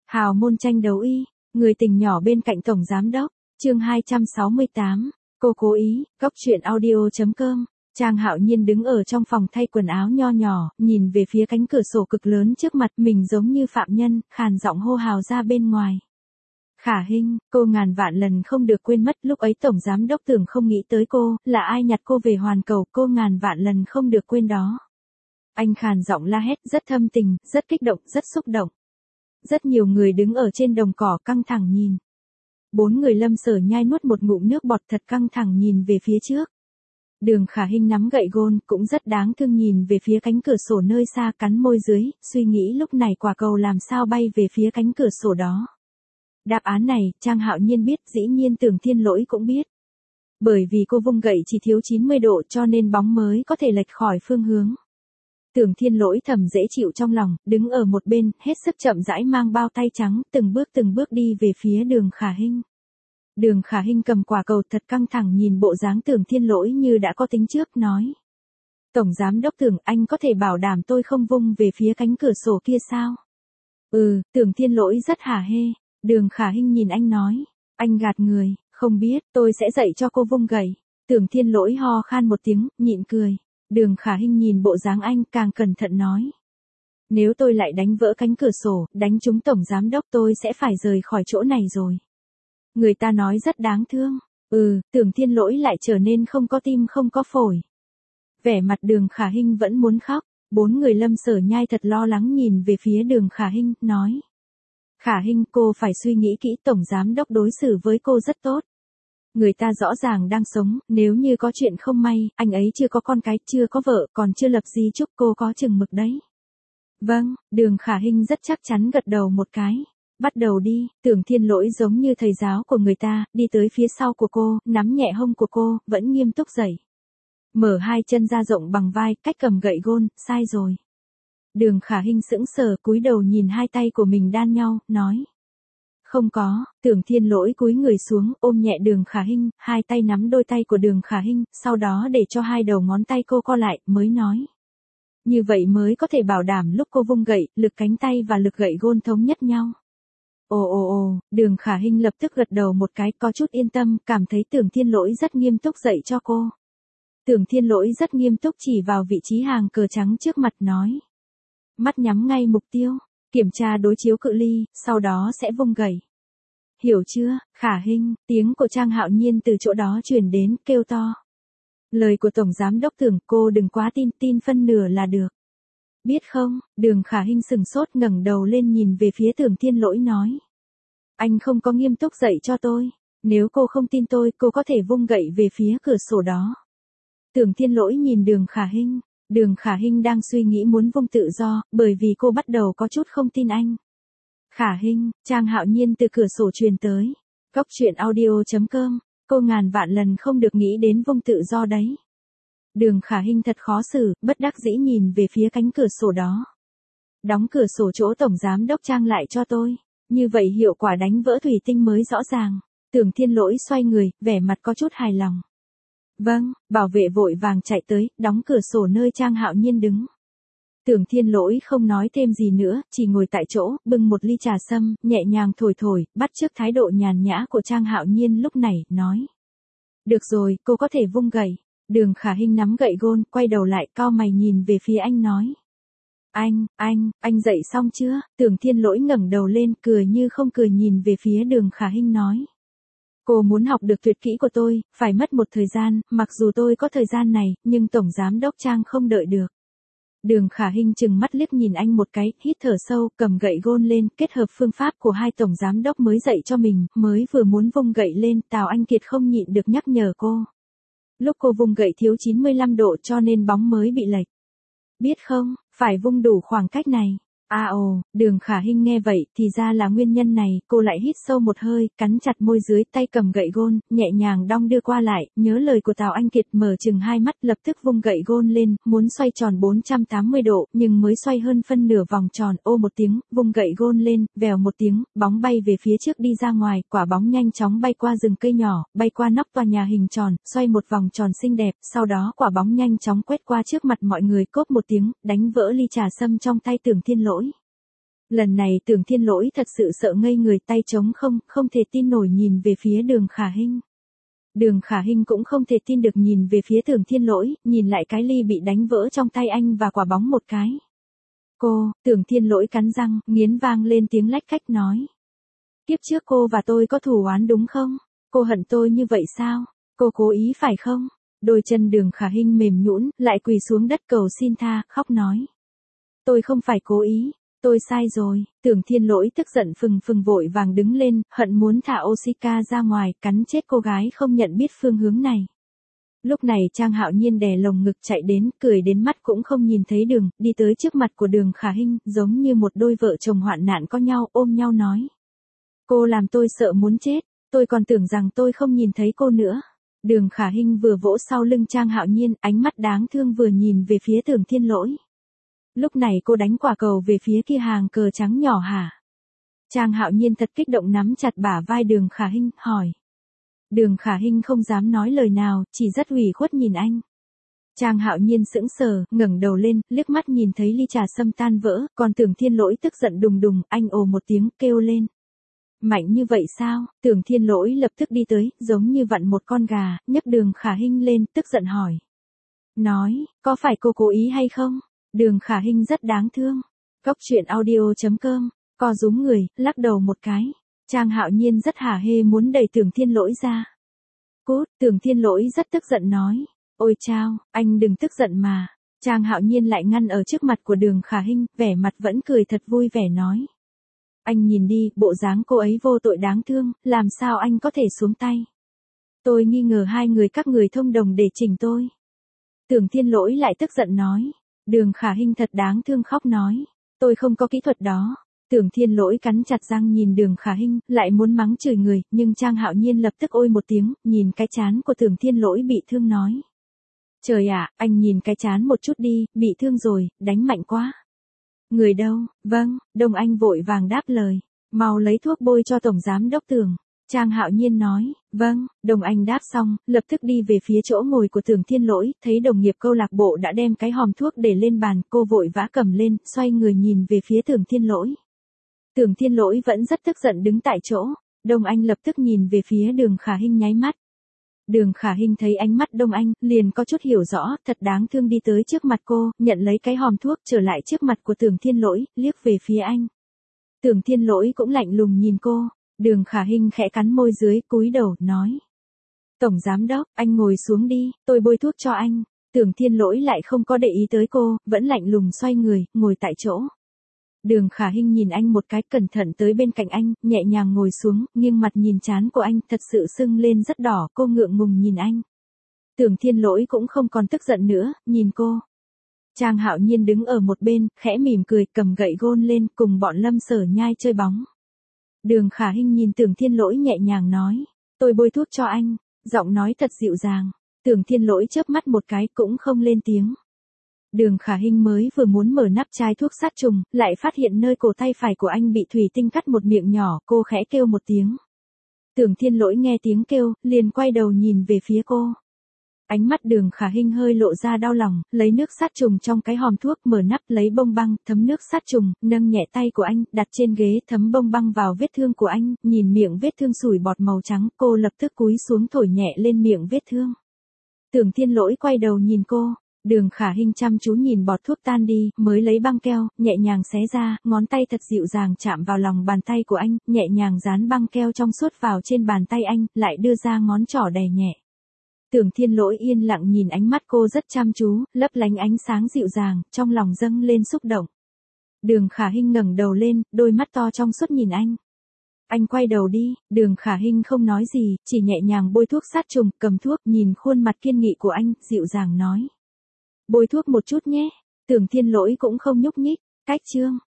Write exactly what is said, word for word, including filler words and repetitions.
Hào môn tranh đấu y, người tình nhỏ bên cạnh tổng giám đốc, chương hai trăm sáu mươi tám, cô cố ý, góc truyện audio.com. Trang Hạo Nhiên đứng ở trong phòng thay quần áo nho nhỏ, nhìn về phía cánh cửa sổ cực lớn trước mặt mình giống như phạm nhân, khàn giọng hô hào ra bên ngoài. Khả Hinh, cô ngàn vạn lần không được quên mất lúc ấy tổng giám đốc tưởng không nghĩ tới cô, là ai nhặt cô về hoàn cầu, cô ngàn vạn lần không được quên đó. Anh khàn giọng la hét rất thâm tình, rất kích động, rất xúc động. Rất nhiều người đứng ở trên đồng cỏ căng thẳng nhìn. Bốn người Lâm Sở nhai nuốt một ngụm nước bọt thật căng thẳng nhìn về phía trước. Đường Khả Hinh nắm gậy gôn cũng rất đáng thương nhìn về phía cánh cửa sổ nơi xa cắn môi dưới, suy nghĩ lúc này quả cầu làm sao bay về phía cánh cửa sổ đó. Đáp án này, Trang Hạo Nhiên biết, dĩ nhiên Tưởng Thiên Lỗi cũng biết. Bởi vì cô vung gậy chỉ thiếu chín mươi độ cho nên bóng mới có thể lệch khỏi phương hướng. Tưởng Thiên Lỗi thầm dễ chịu trong lòng, đứng ở một bên, hết sức chậm rãi mang bao tay trắng, từng bước từng bước đi về phía Đường Khả Hinh. Đường Khả Hinh cầm quả cầu thật căng thẳng nhìn bộ dáng Tưởng Thiên Lỗi như đã có tính trước, nói. Tổng giám đốc Tưởng, anh có thể bảo đảm tôi không vung về phía cánh cửa sổ kia sao? Ừ, Tưởng Thiên Lỗi rất hả hê. Đường Khả Hinh nhìn anh nói. Anh gạt người, không biết, tôi sẽ dạy cho cô vung gậy. Tưởng Thiên Lỗi ho khan một tiếng, nhịn cười. Đường Khả Hinh nhìn bộ dáng anh càng cẩn thận nói. Nếu tôi lại đánh vỡ cánh cửa sổ, đánh trúng tổng giám đốc tôi sẽ phải rời khỏi chỗ này rồi. Người ta nói rất đáng thương. Ừ, Tưởng Thiên Lỗi lại trở nên không có tim không có phổi. Vẻ mặt Đường Khả Hinh vẫn muốn khóc. Bốn người Lâm Sở nhai thật lo lắng nhìn về phía Đường Khả Hinh, nói. Khả Hinh, cô phải suy nghĩ kỹ, tổng giám đốc đối xử với cô rất tốt. Người ta rõ ràng đang sống, nếu như có chuyện không may, anh ấy chưa có con cái, chưa có vợ, còn chưa lập di chúc, cô có chừng mực đấy. Vâng, Đường Khả Hinh rất chắc chắn gật đầu một cái. Bắt đầu đi, Tưởng Thiên Lỗi giống như thầy giáo của người ta, đi tới phía sau của cô, nắm nhẹ hông của cô, vẫn nghiêm túc dậy. Mở hai chân ra rộng bằng vai, cách cầm gậy gôn, sai rồi. Đường Khả Hinh sững sờ cúi đầu nhìn hai tay của mình đan nhau, nói. Không có, Tưởng Thiên Lỗi cúi người xuống, ôm nhẹ Đường Khả Hinh, hai tay nắm đôi tay của Đường Khả Hinh, sau đó để cho hai đầu ngón tay cô co lại, mới nói. Như vậy mới có thể bảo đảm lúc cô vung gậy, lực cánh tay và lực gậy gôn thống nhất nhau. Ồ ồ ồ, Đường Khả Hinh lập tức gật đầu một cái, có chút yên tâm, cảm thấy Tưởng Thiên Lỗi rất nghiêm túc dạy cho cô. Tưởng Thiên Lỗi rất nghiêm túc chỉ vào vị trí hàng cờ trắng trước mặt nói. Mắt nhắm ngay mục tiêu, kiểm tra đối chiếu cự ly, sau đó sẽ vung gậy. Hiểu chưa, Khả Hinh, tiếng của Trang Hạo Nhiên từ chỗ đó truyền đến, kêu to. Lời của Tổng Giám Đốc Tưởng, cô đừng quá tin, tin phân nửa là được. Biết không, Đường Khả Hinh sừng sốt ngẩng đầu lên nhìn về phía Tưởng Thiên Lỗi nói. Anh không có nghiêm túc dạy cho tôi, nếu cô không tin tôi, cô có thể vung gậy về phía cửa sổ đó. Tưởng Thiên Lỗi nhìn Đường Khả Hinh. Đường Khả Hinh đang suy nghĩ muốn vung tự do, bởi vì cô bắt đầu có chút không tin anh. Khả Hinh, Trang Hạo Nhiên từ cửa sổ truyền tới. Góc truyện audio.com, cô ngàn vạn lần không được nghĩ đến vung tự do đấy. Đường Khả Hinh thật khó xử, bất đắc dĩ nhìn về phía cánh cửa sổ đó. Đóng cửa sổ chỗ Tổng Giám Đốc Trang lại cho tôi, như vậy hiệu quả đánh vỡ thủy tinh mới rõ ràng. Tưởng Thiên Lỗi xoay người, vẻ mặt có chút hài lòng. Vâng, bảo vệ vội vàng chạy tới, đóng cửa sổ nơi Trang Hạo Nhiên đứng. Tưởng Thiên Lỗi không nói thêm gì nữa, chỉ ngồi tại chỗ, bưng một ly trà sâm, nhẹ nhàng thổi thổi, bắt chước thái độ nhàn nhã của Trang Hạo Nhiên lúc này, nói. Được rồi, cô có thể vung gậy. Đường Khả Hinh nắm gậy gôn, quay đầu lại, cau mày nhìn về phía anh nói. Anh, anh, anh dậy xong chưa? Tưởng Thiên Lỗi ngẩng đầu lên, cười như không cười nhìn về phía Đường Khả Hinh nói. Cô muốn học được tuyệt kỹ của tôi, phải mất một thời gian, mặc dù tôi có thời gian này, nhưng Tổng Giám Đốc Trang không đợi được. Đường Khả Hinh chừng mắt liếc nhìn anh một cái, hít thở sâu, cầm gậy gôn lên, kết hợp phương pháp của hai Tổng Giám Đốc mới dạy cho mình, mới vừa muốn vung gậy lên, Tào Anh Kiệt không nhịn được nhắc nhở cô. Lúc cô vung gậy thiếu chín mươi lăm độ cho nên bóng mới bị lệch. Biết không, phải vung đủ khoảng cách này. À ồ, Đường Khả Hinh nghe vậy, thì ra là nguyên nhân này, cô lại hít sâu một hơi, cắn chặt môi dưới, tay cầm gậy gôn, nhẹ nhàng đong đưa qua lại, nhớ lời của Tào Anh Kiệt, mở chừng hai mắt, lập tức vung gậy gôn lên, muốn xoay tròn bốn trăm tám mươi độ, nhưng mới xoay hơn phân nửa vòng tròn, ô một tiếng, vung gậy gôn lên, vèo một tiếng, bóng bay về phía trước đi ra ngoài, quả bóng nhanh chóng bay qua rừng cây nhỏ, bay qua nóc tòa nhà hình tròn, xoay một vòng tròn xinh đẹp, sau đó quả bóng nhanh chóng quét qua trước mặt mọi người, cốp một tiếng, đánh vỡ ly trà sâm trong tay Tưởng Thiên Lỗi. Lần này Tưởng Thiên Lỗi thật sự sợ ngây người, tay trống không, không thể tin nổi nhìn về phía Đường Khả Hinh. Đường Khả Hinh cũng không thể tin được nhìn về phía Tưởng Thiên Lỗi, nhìn lại cái ly bị đánh vỡ trong tay anh và quả bóng một cái. Cô, Tưởng Thiên Lỗi cắn răng, nghiến vang lên tiếng lách cách nói. Kiếp trước cô và tôi có thù oán đúng không? Cô hận tôi như vậy sao? Cô cố ý phải không? Đôi chân Đường Khả Hinh mềm nhũn, lại quỳ xuống đất cầu xin tha, khóc nói. Tôi không phải cố ý, tôi sai rồi. Tưởng Thiên Lỗi tức giận phừng phừng vội vàng đứng lên, hận muốn thả Osika ra ngoài, cắn chết cô gái không nhận biết phương hướng này. Lúc này Trang Hạo Nhiên đè lồng ngực chạy đến, cười đến mắt cũng không nhìn thấy đường, đi tới trước mặt của Đường Khả Hinh, giống như một đôi vợ chồng hoạn nạn có nhau, ôm nhau nói. Cô làm tôi sợ muốn chết, tôi còn tưởng rằng tôi không nhìn thấy cô nữa. Đường Khả Hinh vừa vỗ sau lưng Trang Hạo Nhiên, ánh mắt đáng thương vừa nhìn về phía Tưởng Thiên Lỗi. Lúc này cô đánh quả cầu về phía kia hàng cờ trắng nhỏ hả? Trang Hạo Nhiên thật kích động nắm chặt bả vai Đường Khả Hinh, hỏi. Đường Khả Hinh không dám nói lời nào, chỉ rất ủy khuất nhìn anh. Trang Hạo Nhiên sững sờ, ngẩng đầu lên, liếc mắt nhìn thấy ly trà sâm tan vỡ, còn Tưởng Thiên Lỗi tức giận đùng đùng, anh ồ một tiếng, kêu lên. Mạnh như vậy sao? Tưởng Thiên Lỗi lập tức đi tới, giống như vặn một con gà, nhấc Đường Khả Hinh lên, tức giận hỏi. Nói, có phải cô cố ý hay không? Đường Khả Hinh rất đáng thương. Góc truyện audio chấm com, co rúm người, lắc đầu một cái. Trang Hạo Nhiên rất hả hê muốn đẩy Tưởng Thiên Lỗi ra. Cút, Tưởng Thiên Lỗi rất tức giận nói. Ôi chao, anh đừng tức giận mà. Trang Hạo Nhiên lại ngăn ở trước mặt của Đường Khả Hinh, vẻ mặt vẫn cười thật vui vẻ nói. Anh nhìn đi, bộ dáng cô ấy vô tội đáng thương, làm sao anh có thể xuống tay. Tôi nghi ngờ hai người các người thông đồng để chỉnh tôi. Tưởng Thiên Lỗi lại tức giận nói. Đường Khả Hinh thật đáng thương khóc nói. Tôi không có kỹ thuật đó. Tưởng Thiên Lỗi cắn chặt răng nhìn Đường Khả Hinh, lại muốn mắng chửi người, nhưng Trang Hạo Nhiên lập tức ôi một tiếng, nhìn cái trán của Tưởng Thiên Lỗi bị thương nói. Trời ạ, anh nhìn cái trán một chút đi, bị thương rồi, đánh mạnh quá. Người đâu? Vâng, Đông Anh vội vàng đáp lời. Mau lấy thuốc bôi cho Tổng Giám Đốc Tưởng. Trang Hạo Nhiên nói. Vâng, Đông Anh đáp xong, lập tức đi về phía chỗ ngồi của Tưởng Thiên Lỗi, thấy đồng nghiệp câu lạc bộ đã đem cái hòm thuốc để lên bàn, cô vội vã cầm lên, xoay người nhìn về phía Tưởng Thiên Lỗi. Tưởng Thiên Lỗi vẫn rất tức giận đứng tại chỗ, Đông Anh lập tức nhìn về phía Đường Khả Hinh nháy mắt. Đường Khả Hinh thấy ánh mắt Đông Anh, liền có chút hiểu rõ, thật đáng thương đi tới trước mặt cô, nhận lấy cái hòm thuốc trở lại trước mặt của Tưởng Thiên Lỗi, liếc về phía anh. Tưởng Thiên Lỗi cũng lạnh lùng nhìn cô, Đường Khả Hinh khẽ cắn môi dưới, cúi đầu, nói. Tổng Giám Đốc, anh ngồi xuống đi, tôi bôi thuốc cho anh. Tưởng Thiên Lỗi lại không có để ý tới cô, vẫn lạnh lùng xoay người, ngồi tại chỗ. Đường Khả Hinh nhìn anh một cái, cẩn thận tới bên cạnh anh, nhẹ nhàng ngồi xuống, nghiêng mặt nhìn trán của anh, thật sự sưng lên rất đỏ, cô ngượng ngùng nhìn anh. Tưởng Thiên Lỗi cũng không còn tức giận nữa, nhìn cô. Trang Hạo Nhiên đứng ở một bên, khẽ mỉm cười, cầm gậy gôn lên, cùng bọn Lâm Sở Nhai chơi bóng. Đường Khả Hinh nhìn Tưởng Thiên Lỗi nhẹ nhàng nói, tôi bôi thuốc cho anh, giọng nói thật dịu dàng. Tưởng Thiên Lỗi chớp mắt một cái, cũng không lên tiếng. Đường Khả Hinh mới vừa muốn mở nắp chai thuốc sát trùng, lại phát hiện nơi cổ tay phải của anh bị thủy tinh cắt một miệng nhỏ, cô khẽ kêu một tiếng. Tưởng Thiên Lỗi nghe tiếng kêu, liền quay đầu nhìn về phía cô. Ánh mắt Đường Khả Hinh hơi lộ ra đau lòng, lấy nước sát trùng trong cái hòm thuốc, mở nắp lấy bông băng, thấm nước sát trùng, nâng nhẹ tay của anh, đặt trên ghế, thấm bông băng vào vết thương của anh, nhìn miệng vết thương sủi bọt màu trắng, cô lập tức cúi xuống thổi nhẹ lên miệng vết thương. Tưởng Thiên Lỗi quay đầu nhìn cô. Đường Khả Hinh chăm chú nhìn bọt thuốc tan đi, mới lấy băng keo, nhẹ nhàng xé ra, ngón tay thật dịu dàng chạm vào lòng bàn tay của anh, nhẹ nhàng dán băng keo trong suốt vào trên bàn tay anh, lại đưa ra ngón trỏ đè nhẹ. Tưởng Thiên Lỗi yên lặng nhìn ánh mắt cô rất chăm chú, lấp lánh ánh sáng dịu dàng, trong lòng dâng lên xúc động. Đường Khả Hinh ngẩng đầu lên, đôi mắt to trong suốt nhìn anh. Anh quay đầu đi, Đường Khả Hinh không nói gì, chỉ nhẹ nhàng bôi thuốc sát trùng, cầm thuốc, nhìn khuôn mặt kiên nghị của anh, dịu dàng nói. Bôi thuốc một chút nhé. Tưởng Thiên Lỗi cũng không nhúc nhích. Cách chương